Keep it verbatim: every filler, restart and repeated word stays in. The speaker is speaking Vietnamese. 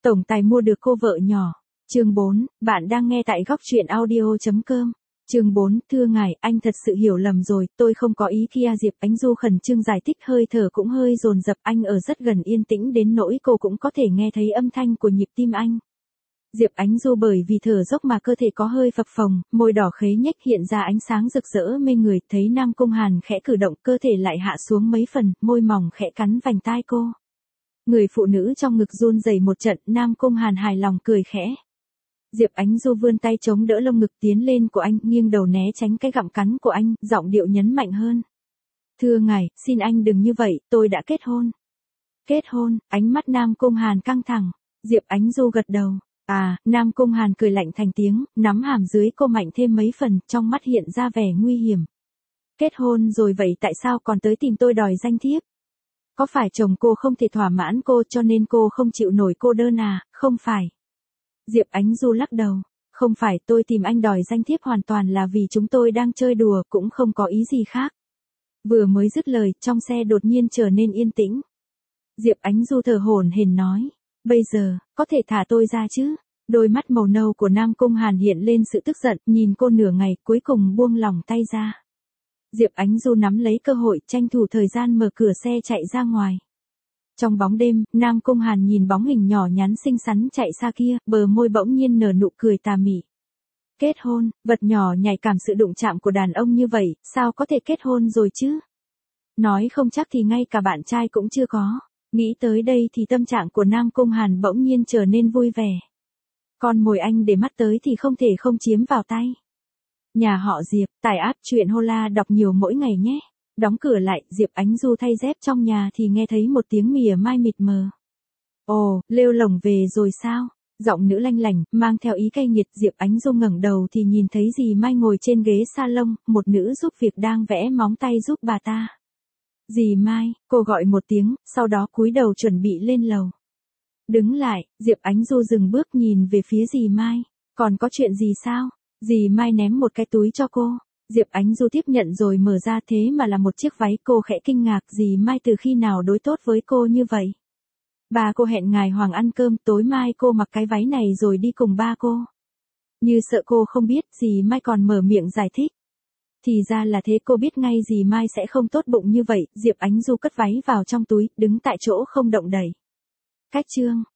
Tổng tài mua được cô vợ nhỏ. Chương bốn, bạn đang nghe tại góc truyện audio chấm com. Chương bốn, thưa ngài, anh thật sự hiểu lầm rồi, tôi không có ý kia. Diệp Ánh Du khẩn trương giải thích, hơi thở cũng hơi dồn dập, anh ở rất gần yên tĩnh đến nỗi cô cũng có thể nghe thấy âm thanh của nhịp tim anh. Diệp Ánh Du bởi vì thở dốc mà cơ thể có hơi phập phồng, môi đỏ khế nhếch hiện ra ánh sáng rực rỡ mê người, thấy Nam Cung Hàn khẽ cử động, cơ thể lại hạ xuống mấy phần, môi mỏng khẽ cắn vành tai cô. Người phụ nữ trong ngực run rẩy một trận, Nam Cung Hàn hài lòng cười khẽ. Diệp Ánh Du vươn tay chống đỡ lông ngực tiến lên của anh, nghiêng đầu né tránh cái gặm cắn của anh, giọng điệu nhấn mạnh hơn. Thưa ngài, xin anh đừng như vậy, tôi đã kết hôn. Kết hôn, ánh mắt Nam Cung Hàn căng thẳng. Diệp Ánh Du gật đầu. À, Nam Cung Hàn cười lạnh thành tiếng, nắm hàm dưới cô mạnh thêm mấy phần, trong mắt hiện ra vẻ nguy hiểm. Kết hôn rồi vậy tại sao còn tới tìm tôi đòi danh thiếp? Có phải chồng cô không thể thỏa mãn cô cho nên cô không chịu nổi cô đơn à? Không phải. Diệp Ánh Du lắc đầu. Không phải, tôi tìm anh đòi danh thiếp hoàn toàn là vì chúng tôi đang chơi đùa, cũng không có ý gì khác. Vừa mới dứt lời, trong xe đột nhiên trở nên yên tĩnh. Diệp Ánh Du thở hổn hển nói. Bây giờ, có thể thả tôi ra chứ? Đôi mắt màu nâu của Nam Cung Hàn hiện lên sự tức giận, nhìn cô nửa ngày, cuối cùng buông lỏng tay ra. Diệp Ánh Du nắm lấy cơ hội, tranh thủ thời gian mở cửa xe chạy ra ngoài. Trong bóng đêm, Nam Cung Hàn nhìn bóng hình nhỏ nhắn xinh xắn chạy xa kia, bờ môi bỗng nhiên nở nụ cười tà mị. Kết hôn, vật nhỏ nhạy cảm sự đụng chạm của đàn ông như vậy, sao có thể kết hôn rồi chứ? Nói không chắc thì ngay cả bạn trai cũng chưa có. Nghĩ tới đây thì tâm trạng của Nam Cung Hàn bỗng nhiên trở nên vui vẻ. Con mồi anh để mắt tới thì không thể không chiếm vào tay. Nhà họ Diệp, tải app truyện Hola đọc nhiều mỗi ngày nhé. Đóng cửa lại, Diệp Ánh Du thay dép trong nhà thì nghe thấy một tiếng mỉa mai mịt mờ. Ồ, Lêu Lồng về rồi sao? Giọng nữ lanh lảnh, mang theo ý cay nghiệt. Diệp Ánh Du ngẩng đầu thì nhìn thấy dì Mai ngồi trên ghế salon, một nữ giúp việc đang vẽ móng tay giúp bà ta. Dì Mai, cô gọi một tiếng, sau đó cúi đầu chuẩn bị lên lầu. Đứng lại, Diệp Ánh Du dừng bước nhìn về phía dì Mai. Còn có chuyện gì sao? Dì Mai ném một cái túi cho cô. Diệp Ánh Du tiếp nhận rồi mở ra, thế mà là một chiếc váy. Cô khẽ kinh ngạc, dì Mai từ khi nào đối tốt với cô như vậy? Ba cô hẹn ngài Hoàng ăn cơm, tối mai cô mặc cái váy này rồi đi cùng ba cô. Như sợ cô không biết, dì Mai còn mở miệng giải thích. Thì ra là thế, cô biết ngay dì Mai sẽ không tốt bụng như vậy. Diệp Ánh Du cất váy vào trong túi, đứng tại chỗ không động đậy. Cách chương.